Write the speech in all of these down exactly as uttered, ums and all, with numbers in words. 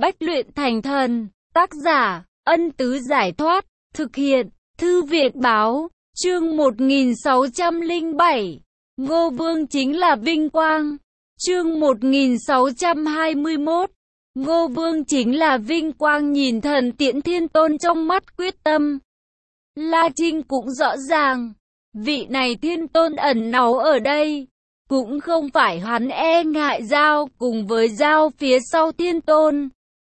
Bách luyện thành thần. Tác giả, Ân Tứ Giải Thoát. Thực hiện, Thư Viện Báo. Chương một nghìn sáu trăm lẻ bảy. Ngô Vương chính là vinh quang. Chương một nghìn sáu trăm hai mươi mốt. Ngô Vương chính là vinh quang. Nhìn thần Tiễn Thiên Tôn trong mắt quyết tâm, La Trinh cũng rõ ràng, vị này Thiên Tôn ẩn náu ở đây, cũng không phải hắn e ngại Dao cùng với Dao phía sau Thiên Tôn.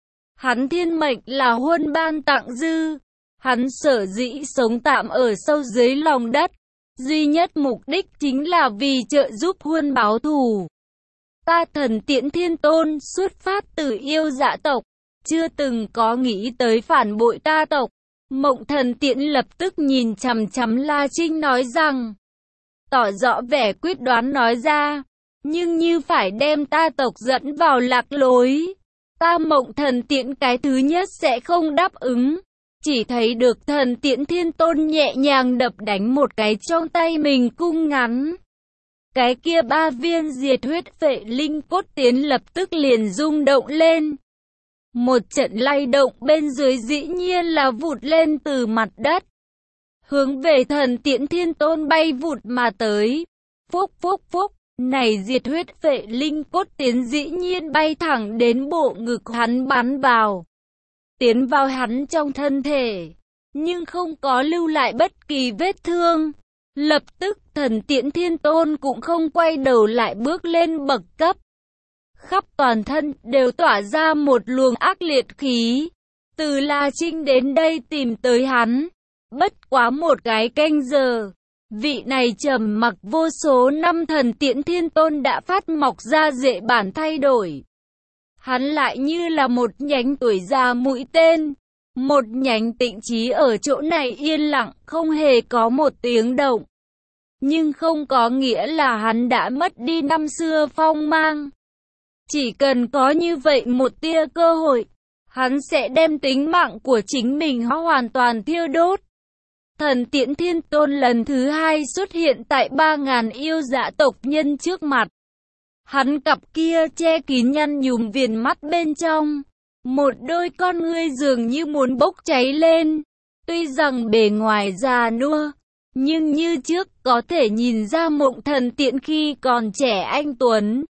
Hắn thiên mệnh là huân ban tặng dư, hắn sở dĩ sống tạm ở sâu dưới lòng đất, duy nhất mục đích chính là vì trợ giúp huân báo thù. Ta thần Tiễn Thiên Tôn xuất phát từ yêu dạ tộc, chưa từng có nghĩ tới phản bội ta tộc. Mộng Thần Tiễn lập tức nhìn chằm chằm La Trinh nói rằng, tỏ rõ vẻ quyết đoán nói ra, nhưng như phải đem ta tộc dẫn vào lạc lối, ta Mộng Thần Tiễn cái thứ nhất sẽ không đáp ứng. Chỉ thấy được thần Tiễn Thiên Tôn nhẹ nhàng đập đánh một cái trong tay mình cung ngắn. Cái kia ba viên diệt huyết phệ linh cốt tiến lập tức liền rung động lên. Một trận lay động bên dưới dĩ nhiên là vụt lên từ mặt đất, hướng về thần Tiễn Thiên Tôn bay vụt mà tới. Phúc phúc phúc, này diệt huyết phệ linh cốt tiến dĩ nhiên bay thẳng đến bộ ngực hắn bắn vào, tiến vào hắn trong thân thể, nhưng không có lưu lại bất kỳ vết thương. Lập tức thần Tiễn Thiên Tôn cũng không quay đầu lại bước lên bậc cấp. Khắp toàn thân đều tỏa ra một luồng ác liệt khí. Từ La Trinh đến đây tìm tới hắn, bất quá một cái canh giờ, vị này trầm mặc vô số năm thần Tiễn Thiên Tôn đã phát mọc ra rễ bản thay đổi. Hắn lại như là một nhánh tuổi già mũi tên, một nhánh tịnh trí ở chỗ này yên lặng không hề có một tiếng động. Nhưng không có nghĩa là hắn đã mất đi năm xưa phong mang. Chỉ cần có như vậy một tia cơ hội, hắn sẽ đem tính mạng của chính mình hoàn toàn thiêu đốt. Thần Tiễn Thiên Tôn lần thứ hai xuất hiện tại ba ngàn yêu dạ tộc nhân trước mặt. Hắn cặp kia che kín nhăn nhúm viền mắt bên trong, một đôi con ngươi dường như muốn bốc cháy lên. Tuy rằng bề ngoài già nua, nhưng như trước có thể nhìn ra Mộng Thần Tiễn khi còn trẻ anh tuấn.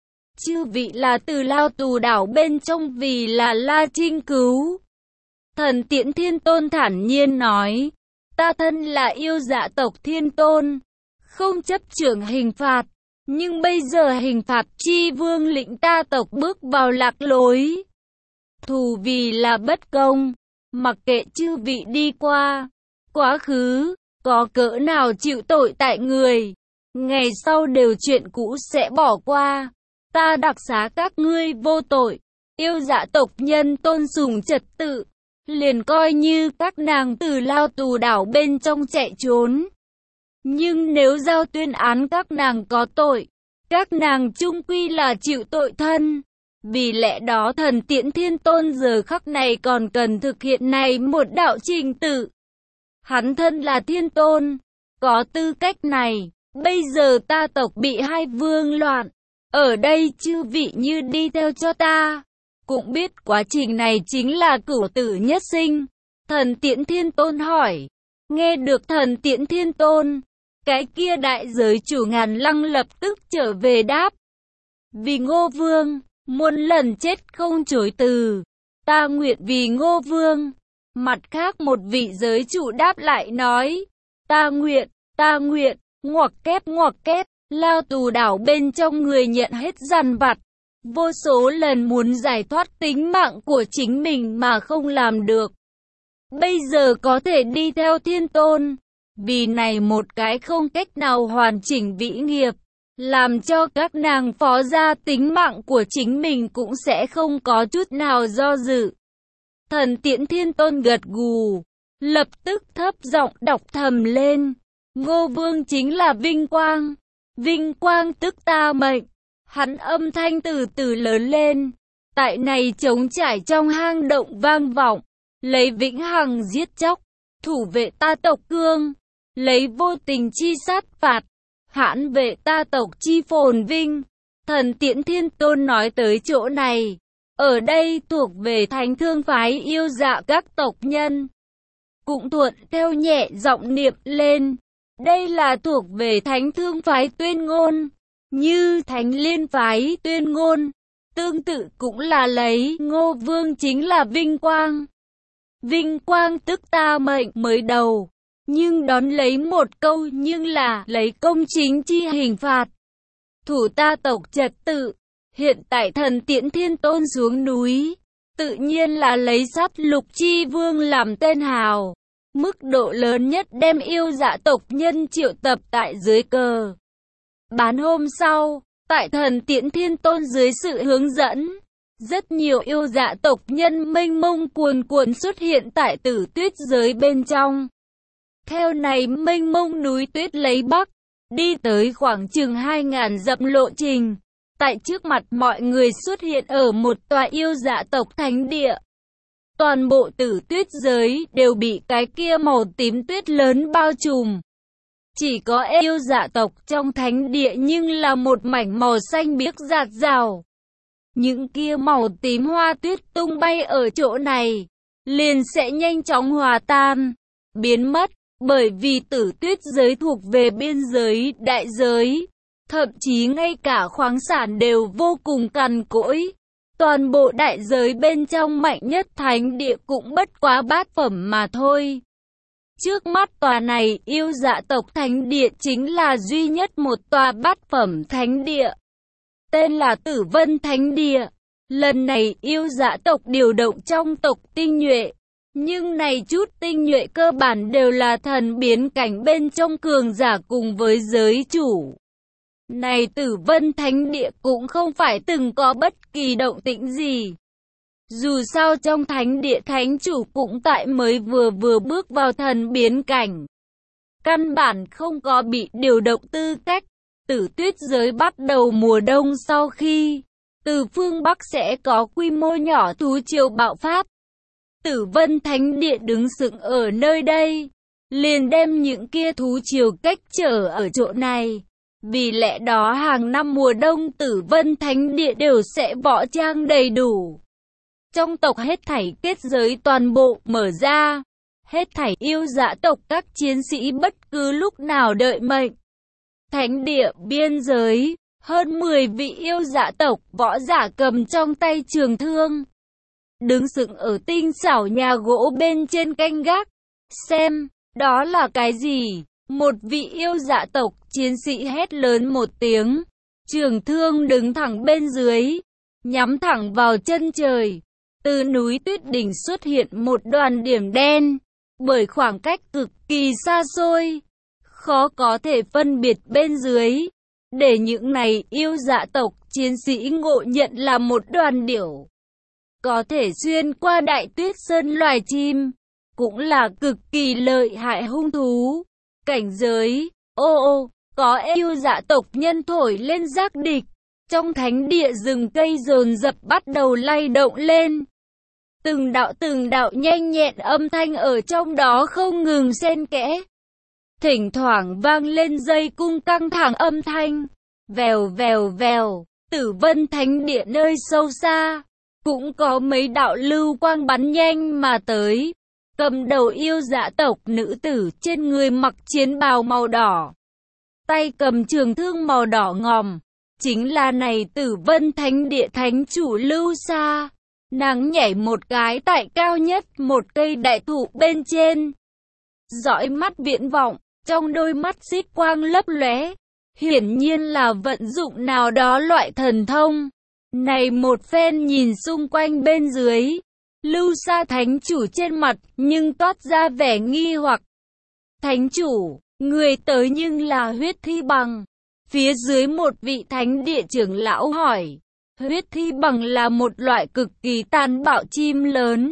Chư vị là từ lao tù đảo bên trong vì là La Trinh cứu. Thần Tiễn Thiên Tôn thản nhiên nói, ta thân là yêu dạ tộc Thiên Tôn, không chấp trưởng hình phạt, nhưng bây giờ hình phạt chi vương lĩnh ta tộc bước vào lạc lối. Thù vì là bất công, mặc kệ chư vị đi qua, quá khứ, có cỡ nào chịu tội tại người, ngày sau đều chuyện cũ sẽ bỏ qua. Ta đặc xá các ngươi vô tội, yêu dạ tộc nhân tôn sùng trật tự, liền coi như các nàng từ lao tù đảo bên trong chạy trốn. Nhưng nếu giao tuyên án các nàng có tội, các nàng chung quy là chịu tội thân. Vì lẽ đó thần Tiễn Thiên Tôn giờ khắc này còn cần thực hiện này một đạo trình tự. Hắn thân là Thiên Tôn, có tư cách này. Bây giờ ta tộc bị hai vương loạn, ở đây chư vị như đi theo cho ta, cũng biết quá trình này chính là cửu tử nhất sinh. Thần Tiễn Thiên Tôn hỏi. Nghe được thần Tiễn Thiên Tôn, cái kia đại giới chủ Ngàn Lăng lập tức trở về đáp, vì Ngô Vương, muôn lần chết không chối từ, ta nguyện vì Ngô Vương. Mặt khác một vị giới chủ đáp lại nói, ta nguyện, ta nguyện, ngoặc kép ngoặc kép. Lao tù đảo bên trong người nhận hết dằn vặt, vô số lần muốn giải thoát tính mạng của chính mình mà không làm được. Bây giờ có thể đi theo Thiên Tôn, vì này một cái không cách nào hoàn chỉnh vĩ nghiệp, làm cho các nàng phó gia tính mạng của chính mình cũng sẽ không có chút nào do dự. Thần Tiễn Thiên Tôn gật gù, lập tức thấp giọng đọc thầm lên, Ngô Vương chính là vinh quang. Vinh quang tức ta mệnh. Hắn âm thanh từ từ lớn lên, tại này trống trải trong hang động vang vọng, lấy vĩnh hằng giết chóc, thủ vệ ta tộc cương, lấy vô tình chi sát phạt, hãn vệ ta tộc chi phồn vinh. Thần Tiễn Thiên Tôn nói tới chỗ này, ở đây thuộc về Thánh Thương phái Yêu Dạ các tộc nhân. Cũng thuận theo nhẹ giọng niệm lên. Đây là thuộc về Thánh Thương phái Tuyên Ngôn. Như Thánh Liên phái Tuyên Ngôn, tương tự cũng là lấy Ngô Vương chính là vinh quang. Vinh quang tức ta mệnh mới đầu, nhưng đón lấy một câu nhưng là lấy công chính chi hình phạt. Thủ ta tộc trật tự, hiện tại thần Tiễn Thiên Tôn xuống núi, tự nhiên là lấy sát lục chi vương làm tên hào. Mức độ lớn nhất đem Yêu Dạ tộc nhân triệu tập tại dưới cờ. Bán hôm sau, tại thần Tiễn Thiên Tôn dưới sự hướng dẫn, rất nhiều Yêu Dạ tộc nhân mênh mông cuồn cuộn xuất hiện tại Tử Tuyết giới bên trong. Theo này mênh mông núi tuyết lấy bắc, đi tới khoảng chừng hai ngàn dặm lộ trình. Tại trước mặt mọi người xuất hiện ở một tòa Yêu Dạ tộc thánh địa. Toàn bộ Tử Tuyết giới đều bị cái kia màu tím tuyết lớn bao trùm. Chỉ có Yêu Dạ tộc trong thánh địa nhưng là một mảnh màu xanh biếc rạt rào. Những kia màu tím hoa tuyết tung bay ở chỗ này, liền sẽ nhanh chóng hòa tan, biến mất, bởi vì Tử Tuyết giới thuộc về biên giới đại giới. Thậm chí ngay cả khoáng sản đều vô cùng cằn cỗi. Toàn bộ đại giới bên trong mạnh nhất thánh địa cũng bất quá bát phẩm mà thôi. Trước mắt tòa này Yêu Dạ tộc thánh địa chính là duy nhất một tòa bát phẩm thánh địa. Tên là Tử Vân Thánh Địa. Lần này Yêu Dạ tộc điều động trong tộc tinh nhuệ. Nhưng này chút tinh nhuệ cơ bản đều là thần biến cảnh bên trong cường giả cùng với giới chủ. Này Tử Vân Thánh Địa cũng không phải từng có bất kỳ động tĩnh gì. Dù sao trong thánh địa thánh chủ cũng tại mới vừa vừa bước vào thần biến cảnh. Căn bản không có bị điều động tư cách. Tử Tuyết giới bắt đầu mùa đông sau khi từ phương Bắc sẽ có quy mô nhỏ thú triều bạo phát. Tử Vân Thánh Địa đứng sững ở nơi đây, liền đem những kia thú triều cách trở ở chỗ này. Vì lẽ đó hàng năm mùa đông Tử Vân Thánh Địa đều sẽ võ trang đầy đủ. Trong tộc hết thảy kết giới toàn bộ mở ra. Hết thảy Yêu Dạ tộc các chiến sĩ bất cứ lúc nào đợi mệnh. Thánh địa biên giới, hơn mười vị Yêu Dạ tộc võ giả cầm trong tay trường thương. Đứng sững ở tinh xảo nhà gỗ bên trên canh gác. Xem, đó là cái gì? Một vị Yêu Dạ tộc chiến sĩ hét lớn một tiếng. Trường thương đứng thẳng bên dưới, nhắm thẳng vào chân trời. Từ núi tuyết đỉnh xuất hiện một đoàn điểm đen. Bởi khoảng cách cực kỳ xa xôi, khó có thể phân biệt bên dưới. Để những này Yêu Dạ tộc chiến sĩ ngộ nhận là một đoàn điểu. Có thể xuyên qua đại tuyết sơn loài chim. Cũng là cực kỳ lợi hại hung thú. Cảnh giới, ô ô, có Yêu Dạ tộc nhân thổi lên giác địch. Trong thánh địa rừng cây dồn dập bắt đầu lay động lên. Từng đạo từng đạo nhanh nhẹn âm thanh ở trong đó không ngừng xen kẽ. Thỉnh thoảng vang lên dây cung căng thẳng âm thanh. Vèo vèo vèo, Tử Vân Thánh Địa nơi sâu xa. Cũng có mấy đạo lưu quang bắn nhanh mà tới. Cầm đầu Yêu Dạ tộc nữ tử trên người mặc chiến bào màu đỏ. Tay cầm trường thương màu đỏ ngòm. Chính là này Tử Vân Thánh Địa thánh chủ Lưu Sa. Nàng nhảy một cái tại cao nhất một cây đại thụ bên trên. Dõi mắt viễn vọng, trong đôi mắt xích quang lấp lóe. Hiển nhiên là vận dụng nào đó loại thần thông. Này một phen nhìn xung quanh bên dưới. Lưu Sa thánh chủ trên mặt nhưng toát ra vẻ nghi hoặc. Thánh chủ, người tới nhưng là Huyết Thi Bằng. Phía dưới một vị thánh địa trưởng lão hỏi. Huyết Thi Bằng là một loại cực kỳ tàn bạo chim lớn.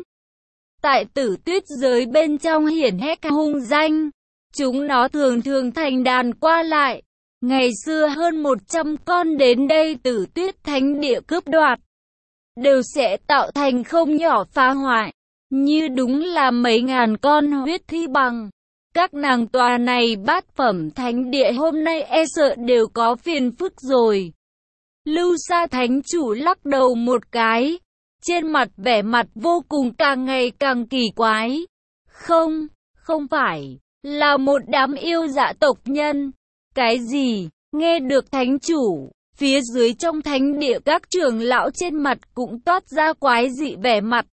Tại Tử Tuyết giới bên trong hiển hách hung danh. Chúng nó thường thường thành đàn qua lại. Ngày xưa hơn một trăm con đến đây Tử Tuyết thánh địa cướp đoạt. Đều sẽ tạo thành không nhỏ phá hoại. Như đúng là mấy ngàn con Huyết Thi Bằng. Các nàng tòa này bát phẩm thánh địa hôm nay e sợ đều có phiền phức rồi. Lưu Sa thánh chủ lắc đầu một cái. trên mặt vẻ mặt vô cùng càng ngày càng kỳ quái. Không, không phải, là một đám yêu dạ tộc nhân. Cái gì? Nghe được thánh chủ, phía dưới trong thánh địa các trưởng lão trên mặt cũng toát ra quái dị vẻ mặt.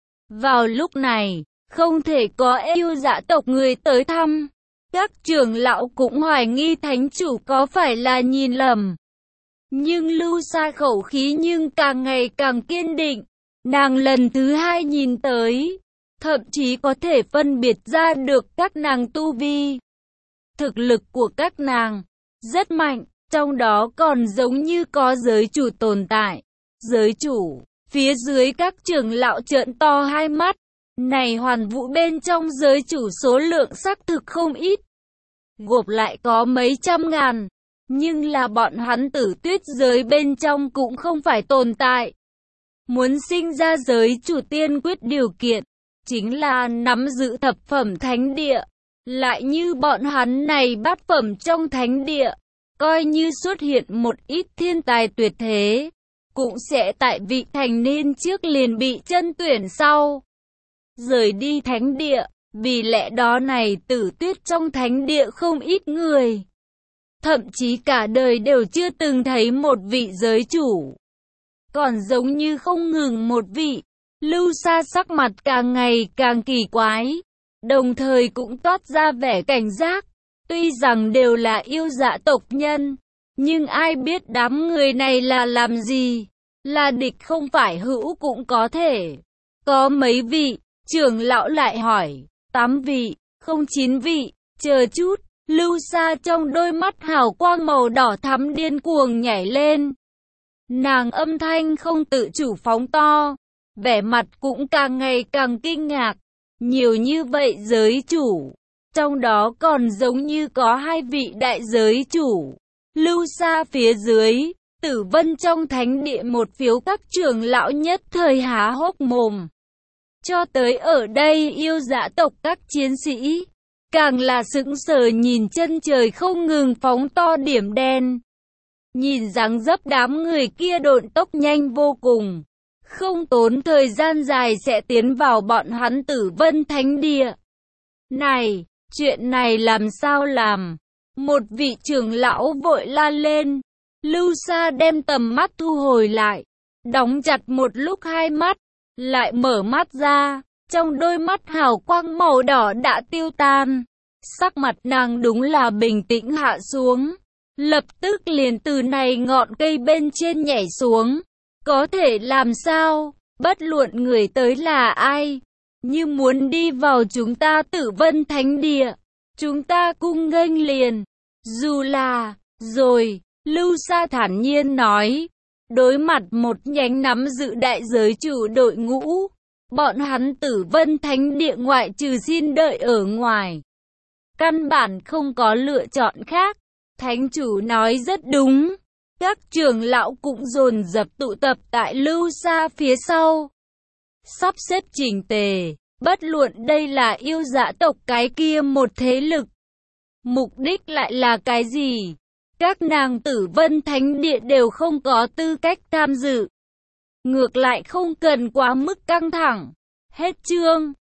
Vào lúc này, không thể có yêu dạ tộc người tới thăm. Các trưởng lão cũng hoài nghi thánh chủ có phải là nhìn lầm. Nhưng Lưu Sa khẩu khí nhưng càng ngày càng kiên định. Nàng lần thứ hai nhìn tới, thậm chí có thể phân biệt ra được các nàng tu vi. Thực lực của các nàng rất mạnh, trong đó còn giống như có giới chủ tồn tại. Giới chủ, phía dưới các trưởng lão trợn to hai mắt. Này hoàn vũ bên trong giới chủ số lượng xác thực không ít. Gộp lại có mấy trăm ngàn. Nhưng là bọn hắn Tử Tuyết giới bên trong cũng không phải tồn tại. Muốn sinh ra giới chủ tiên quyết điều kiện, chính là nắm giữ thập phẩm thánh địa. Lại như bọn hắn này bát phẩm trong thánh địa, coi như xuất hiện một ít thiên tài tuyệt thế, cũng sẽ tại vị thành niên trước liền bị chân tuyển sau. Rời đi thánh địa, vì lẽ đó này Tử Tuyết trong thánh địa không ít người. Thậm chí cả đời đều chưa từng thấy một vị giới chủ. Còn giống như không ngừng một vị, Lưu Sa sắc mặt càng ngày càng kỳ quái, đồng thời cũng toát ra vẻ cảnh giác. Tuy rằng đều là yêu dạ tộc nhân, nhưng ai biết đám người này là làm gì, là địch không phải hữu cũng có thể. Có mấy vị, trưởng lão lại hỏi, tám vị, không chín vị, chờ chút. Lưu Sa trong đôi mắt hào quang màu đỏ thắm điên cuồng nhảy lên. Nàng âm thanh không tự chủ phóng to, vẻ mặt cũng càng ngày càng kinh ngạc. Nhiều như vậy giới chủ, trong đó còn giống như có hai vị đại giới chủ. Lưu Sa phía dưới, Tử Vân trong thánh địa một phiếu các trưởng lão nhất thời há hốc mồm. Cho tới ở đây yêu dạ tộc các chiến sĩ, càng là sững sờ nhìn chân trời không ngừng phóng to điểm đen. Nhìn dáng dấp đám người kia độn tốc nhanh vô cùng, không tốn thời gian dài sẽ tiến vào bọn hắn Tử Vân thánh địa. Này, chuyện này làm sao làm? Một vị trưởng lão vội la lên. Lưu Sa đem tầm mắt thu hồi lại, đóng chặt một lúc hai mắt, lại mở mắt ra. Trong đôi mắt hào quang màu đỏ đã tiêu tan. Sắc mặt nàng đúng là bình tĩnh hạ xuống. Lập tức liền từ này ngọn cây bên trên nhảy xuống. Có thể làm sao? Bất luận người tới là ai, như muốn đi vào chúng ta Tử Vân thánh địa, chúng ta cung nghênh liền. Dù là, rồi, Lưu Sa thản nhiên nói. Đối mặt một nhánh nắm giữ đại giới chủ đội ngũ, bọn hắn Tử Vân thánh địa ngoại trừ xin đợi ở ngoài, căn bản không có lựa chọn khác. Thánh chủ nói rất đúng. Các trưởng lão cũng dồn dập tụ tập tại Lưu Sa phía sau, sắp xếp chỉnh tề. Bất luận đây là yêu dạ tộc cái kia một thế lực, mục đích lại là cái gì, các nàng Tử Vân thánh địa đều không có tư cách tham dự. Ngược lại không cần quá mức căng thẳng. Hết chương.